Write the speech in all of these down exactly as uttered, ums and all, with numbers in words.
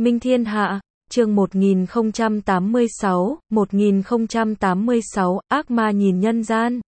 Minh Thiên Hạ, chương một nghìn không trăm tám mươi sáu, một nghìn không trăm tám mươi sáu, ác ma nhìn nhân gian.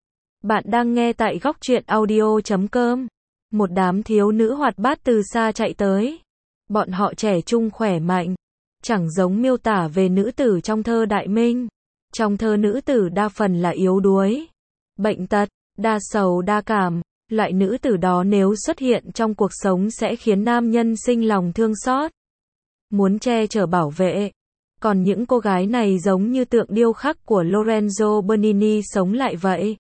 Bạn đang nghe tại góc truyện audio chấm com. Một đám thiếu nữ hoạt bát từ xa chạy tới. Bọn họ trẻ trung khỏe mạnh, chẳng giống miêu tả về nữ tử trong thơ Đại Minh. Trong thơ nữ tử đa phần là yếu đuối, bệnh tật, đa sầu đa cảm. Loại nữ tử đó nếu xuất hiện trong cuộc sống sẽ khiến nam nhân sinh lòng thương xót, muốn che chở bảo vệ. Còn những cô gái này giống như tượng điêu khắc của Lorenzo Bernini sống lại vậy.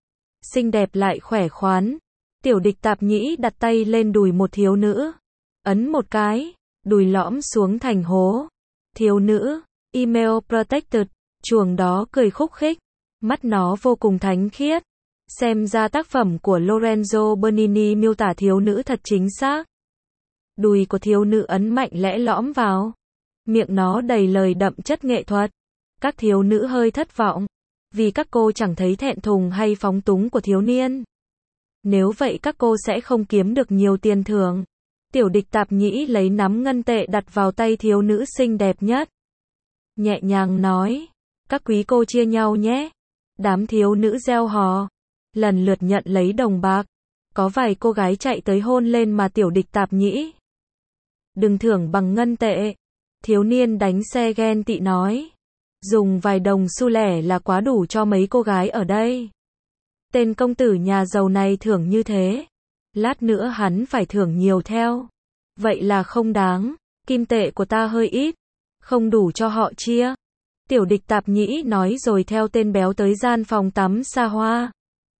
Xinh đẹp lại khỏe khoắn. Tiểu địch tạp nhĩ đặt tay lên đùi một thiếu nữ. Ấn một cái, đùi lõm xuống thành hố. Thiếu nữ, email protected, chuồng đó cười khúc khích. Mắt nó vô cùng thánh khiết. Xem ra tác phẩm của Lorenzo Bernini miêu tả thiếu nữ thật chính xác. Đùi của thiếu nữ ấn mạnh lẽ lõm vào. Miệng nó đầy lời đậm chất nghệ thuật. Các thiếu nữ hơi thất vọng, vì các cô chẳng thấy thẹn thùng hay phóng túng của thiếu niên. Nếu vậy các cô sẽ không kiếm được nhiều tiền thưởng. Tiểu địch tạp nhĩ lấy nắm ngân tệ đặt vào tay thiếu nữ xinh đẹp nhất. Nhẹ nhàng nói, các quý cô chia nhau nhé. Đám thiếu nữ reo hò, lần lượt nhận lấy đồng bạc. Có vài cô gái chạy tới hôn lên mà tiểu địch tạp nhĩ. Đừng thưởng bằng ngân tệ. Thiếu niên đánh xe ghen tị nói. Dùng vài đồng xu lẻ là quá đủ cho mấy cô gái ở đây. Tên công tử nhà giàu này thưởng như thế, lát nữa hắn phải thưởng nhiều theo. Vậy là không đáng, kim tệ của ta hơi ít, không đủ cho họ chia. Tiểu địch tạp nhĩ nói rồi theo tên béo tới gian phòng tắm xa hoa.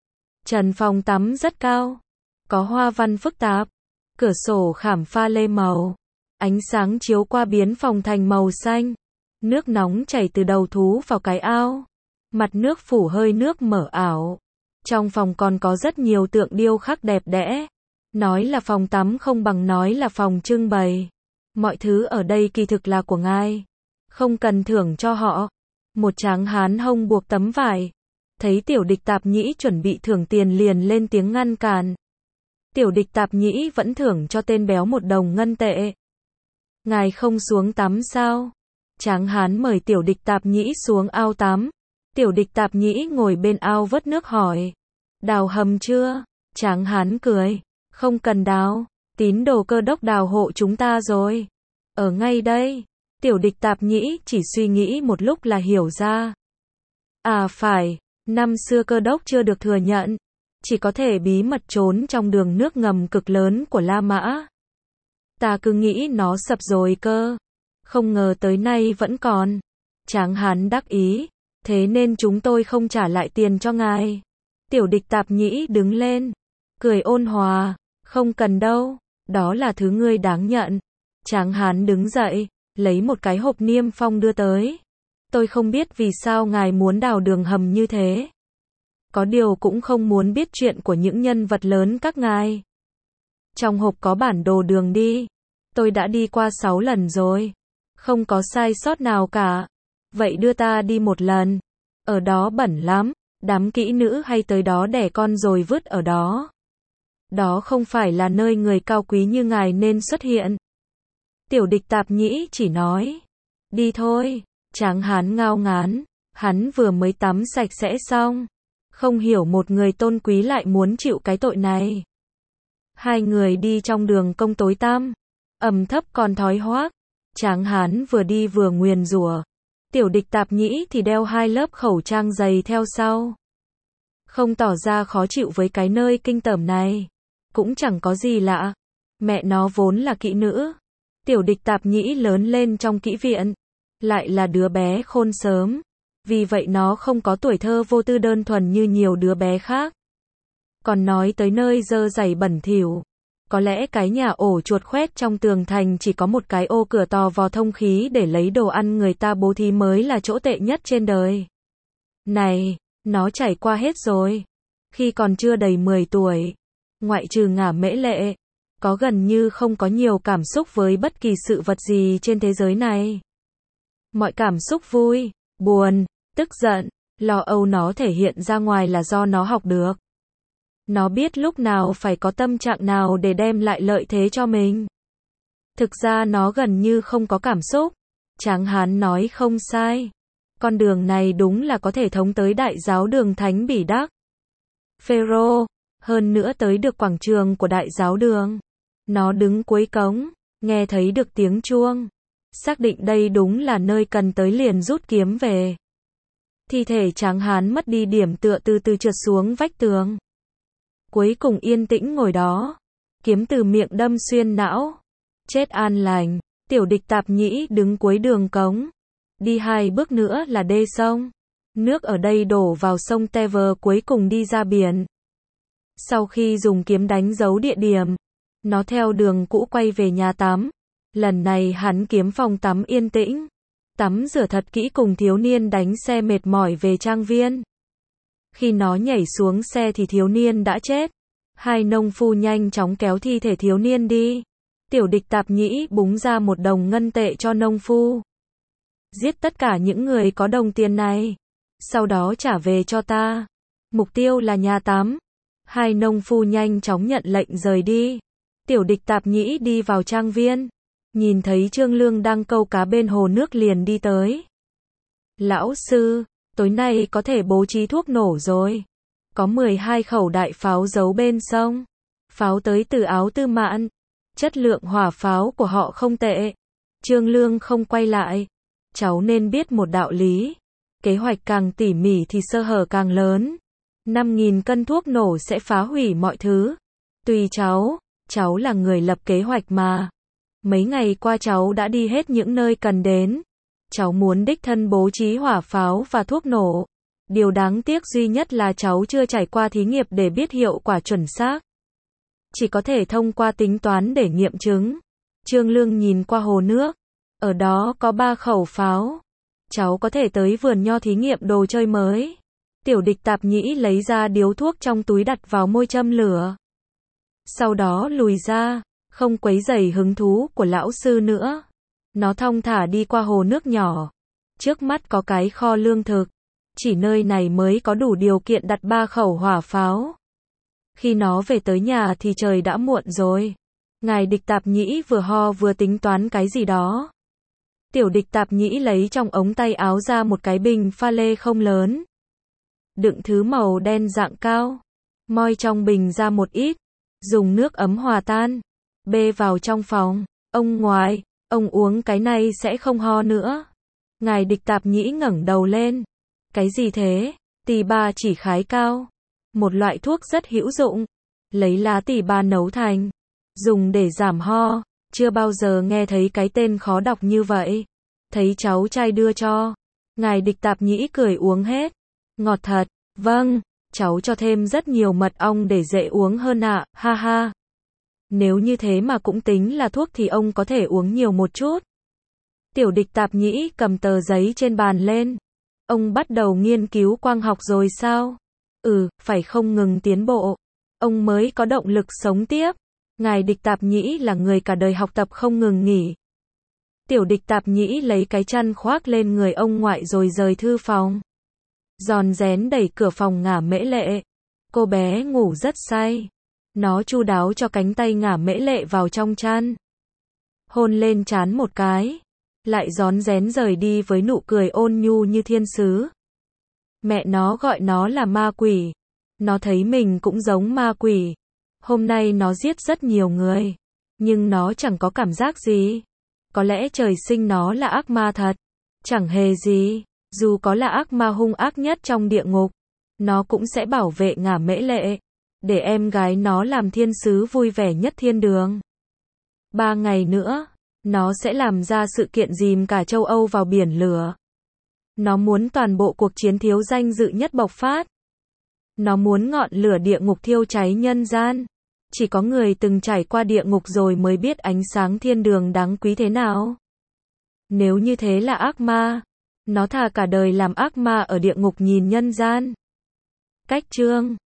Trần phòng tắm rất cao, có hoa văn phức tạp, cửa sổ khảm pha lê màu. Ánh sáng chiếu qua biến phòng thành màu xanh. Nước nóng chảy từ đầu thú vào cái ao. Mặt nước phủ hơi nước mở ảo. Trong phòng còn có rất nhiều tượng điêu khắc đẹp đẽ. Nói là phòng tắm không bằng nói là phòng trưng bày. Mọi thứ ở đây kỳ thực là của ngài, không cần thưởng cho họ. Một tráng hán hông buộc tấm vải. Thấy tiểu địch tạp nhĩ chuẩn bị thưởng tiền liền lên tiếng ngăn cản. Tiểu địch tạp nhĩ vẫn thưởng cho tên béo một đồng ngân tệ. Ngài không xuống tắm sao? Tráng hán mời tiểu địch tạp nhĩ xuống ao tắm. Tiểu địch tạp nhĩ ngồi bên ao vớt nước hỏi. Đào hầm chưa? Tráng hán cười. Không cần đào, tín đồ Cơ Đốc đào hộ chúng ta rồi. Ở ngay đây. Tiểu địch tạp nhĩ chỉ suy nghĩ một lúc là hiểu ra. À phải, năm xưa Cơ Đốc chưa được thừa nhận, chỉ có thể bí mật trốn trong đường nước ngầm cực lớn của La Mã. Ta cứ nghĩ nó sập rồi cơ, không ngờ tới nay vẫn còn. Tráng hán đắc ý, thế nên chúng tôi không trả lại tiền cho ngài. Tiểu địch tạp nhĩ đứng lên, cười ôn hòa, không cần đâu, đó là thứ ngươi đáng nhận. Tráng hán đứng dậy, lấy một cái hộp niêm phong đưa tới. Tôi không biết vì sao ngài muốn đào đường hầm như thế. Có điều cũng không muốn biết chuyện của những nhân vật lớn các ngài. Trong hộp có bản đồ đường đi. Tôi đã đi qua sáu lần rồi. Không có sai sót nào cả. Vậy đưa ta đi một lần. Ở đó bẩn lắm. Đám kỹ nữ hay tới đó đẻ con rồi vứt ở đó. Đó không phải là nơi người cao quý như ngài nên xuất hiện. Tiểu địch tạp nhĩ chỉ nói. Đi thôi. Tráng hán ngao ngán. Hắn vừa mới tắm sạch sẽ xong. Không hiểu một người tôn quý lại muốn chịu cái tội này. Hai người đi trong đường công tối tăm. Ẩm thấp còn thói hoác. Tráng hán vừa đi vừa nguyền rủa. Tiểu địch tạp nhĩ thì đeo hai lớp khẩu trang dày theo sau. Không tỏ ra khó chịu với cái nơi kinh tởm này. Cũng chẳng có gì lạ. Mẹ nó vốn là kỹ nữ. Tiểu địch tạp nhĩ lớn lên trong kỹ viện. Lại là đứa bé khôn sớm. Vì vậy nó không có tuổi thơ vô tư đơn thuần như nhiều đứa bé khác. Còn nói tới nơi dơ dày bẩn thỉu. Có lẽ cái nhà ổ chuột khoét trong tường thành chỉ có một cái ô cửa to vò thông khí để lấy đồ ăn người ta bố thí mới là chỗ tệ nhất trên đời. Này, nó trải qua hết rồi. Khi còn chưa đầy mười tuổi, ngoại trừ ngả mễ lệ, có gần như không có nhiều cảm xúc với bất kỳ sự vật gì trên thế giới này. Mọi cảm xúc vui, buồn, tức giận, lo âu nó thể hiện ra ngoài là do nó học được. Nó biết lúc nào phải có tâm trạng nào để đem lại lợi thế cho mình. Thực ra nó gần như không có cảm xúc. Tráng hán nói không sai. Con đường này đúng là có thể thống tới đại giáo đường Thánh Bỉ Đắc. Phêrô, hơn nữa tới được quảng trường của đại giáo đường. Nó đứng cuối cống, nghe thấy được tiếng chuông. Xác định đây đúng là nơi cần tới liền rút kiếm về. Thi thể tráng hán mất đi điểm tựa từ từ trượt xuống vách tường. Cuối cùng yên tĩnh ngồi đó. Kiếm từ miệng đâm xuyên não. Chết an lành. Tiểu địch tạp nhĩ đứng cuối đường cống. Đi hai bước nữa là đê sông. Nước ở đây đổ vào sông Tever cuối cùng đi ra biển. Sau khi dùng kiếm đánh dấu địa điểm, nó theo đường cũ quay về nhà tắm. Lần này hắn kiếm phòng tắm yên tĩnh. Tắm rửa thật kỹ cùng thiếu niên đánh xe mệt mỏi về trang viên. Khi nó nhảy xuống xe thì thiếu niên đã chết. Hai nông phu nhanh chóng kéo thi thể thiếu niên đi. Tiểu địch tạp nhĩ búng ra một đồng ngân tệ cho nông phu. Giết tất cả những người có đồng tiền này. Sau đó trả về cho ta. Mục tiêu là nhà tắm. Hai nông phu nhanh chóng nhận lệnh rời đi. Tiểu địch tạp nhĩ đi vào trang viên. Nhìn thấy Trương Lương đang câu cá bên hồ nước liền đi tới. Lão sư, tối nay có thể bố trí thuốc nổ rồi. Có mười hai khẩu đại pháo giấu bên sông. Pháo tới từ Áo Tư Mạn. Chất lượng hỏa pháo của họ không tệ. Trương Lương không quay lại. Cháu nên biết một đạo lý. Kế hoạch càng tỉ mỉ thì sơ hở càng lớn. năm nghìn cân thuốc nổ sẽ phá hủy mọi thứ. Tùy cháu, cháu là người lập kế hoạch mà. Mấy ngày qua cháu đã đi hết những nơi cần đến. Cháu muốn đích thân bố trí hỏa pháo và thuốc nổ. Điều đáng tiếc duy nhất là cháu chưa trải qua thí nghiệm để biết hiệu quả chuẩn xác. Chỉ có thể thông qua tính toán để nghiệm chứng. Trương Lương nhìn qua hồ nước. Ở đó có ba khẩu pháo. Cháu có thể tới vườn nho thí nghiệm đồ chơi mới. Tiểu địch tạp nhĩ lấy ra điếu thuốc trong túi đặt vào môi châm lửa. Sau đó lùi ra, không quấy rầy hứng thú của lão sư nữa. Nó thong thả đi qua hồ nước nhỏ. Trước mắt có cái kho lương thực. Chỉ nơi này mới có đủ điều kiện đặt ba khẩu hỏa pháo. Khi nó về tới nhà thì trời đã muộn rồi. Ngài địch tạp nhĩ vừa ho vừa tính toán cái gì đó. Tiểu địch tạp nhĩ lấy trong ống tay áo ra một cái bình pha lê không lớn. Đựng thứ màu đen dạng cao. Moi trong bình ra một ít. Dùng nước ấm hòa tan. Bê vào trong phòng. Ông ngoại, ông uống cái này sẽ không ho nữa. Ngài địch tạp nhĩ ngẩng đầu lên. Cái gì thế? Tỳ bà chỉ khái cao. Một loại thuốc rất hữu dụng. Lấy lá tỳ bà nấu thành. Dùng để giảm ho. Chưa bao giờ nghe thấy cái tên khó đọc như vậy. Thấy cháu trai đưa cho. Ngài địch tạp nhĩ cười uống hết. Ngọt thật. Vâng. Cháu cho thêm rất nhiều mật ong để dễ uống hơn ạ. À. Ha ha. Nếu như thế mà cũng tính là thuốc thì ông có thể uống nhiều một chút. Tiểu địch tạp nhĩ cầm tờ giấy trên bàn lên. Ông bắt đầu nghiên cứu quang học rồi sao? Ừ, phải không ngừng tiến bộ. Ông mới có động lực sống tiếp. Ngài địch tạp nhĩ là người cả đời học tập không ngừng nghỉ. Tiểu địch tạp nhĩ lấy cái chăn khoác lên người ông ngoại rồi rời thư phòng. Giòn rén đẩy cửa phòng ngả mễ lệ. Cô bé ngủ rất say. Nó chu đáo cho cánh tay ngả mễ lệ vào trong chăn. Hôn lên trán một cái. Lại rón rén rời đi với nụ cười ôn nhu như thiên sứ. Mẹ nó gọi nó là ma quỷ. Nó thấy mình cũng giống ma quỷ. Hôm nay nó giết rất nhiều người. Nhưng nó chẳng có cảm giác gì. Có lẽ trời sinh nó là ác ma thật. Chẳng hề gì. Dù có là ác ma hung ác nhất trong địa ngục. Nó cũng sẽ bảo vệ ngả mễ lệ. Để em gái nó làm thiên sứ vui vẻ nhất thiên đường. Ba ngày nữa. Nó sẽ làm ra sự kiện dìm cả châu Âu vào biển lửa. Nó muốn toàn bộ cuộc chiến thiếu danh dự nhất bộc phát. Nó muốn ngọn lửa địa ngục thiêu cháy nhân gian. Chỉ có người từng trải qua địa ngục rồi mới biết ánh sáng thiên đường đáng quý thế nào. Nếu như thế là ác ma, nó thà cả đời làm ác ma ở địa ngục nhìn nhân gian. Cách chương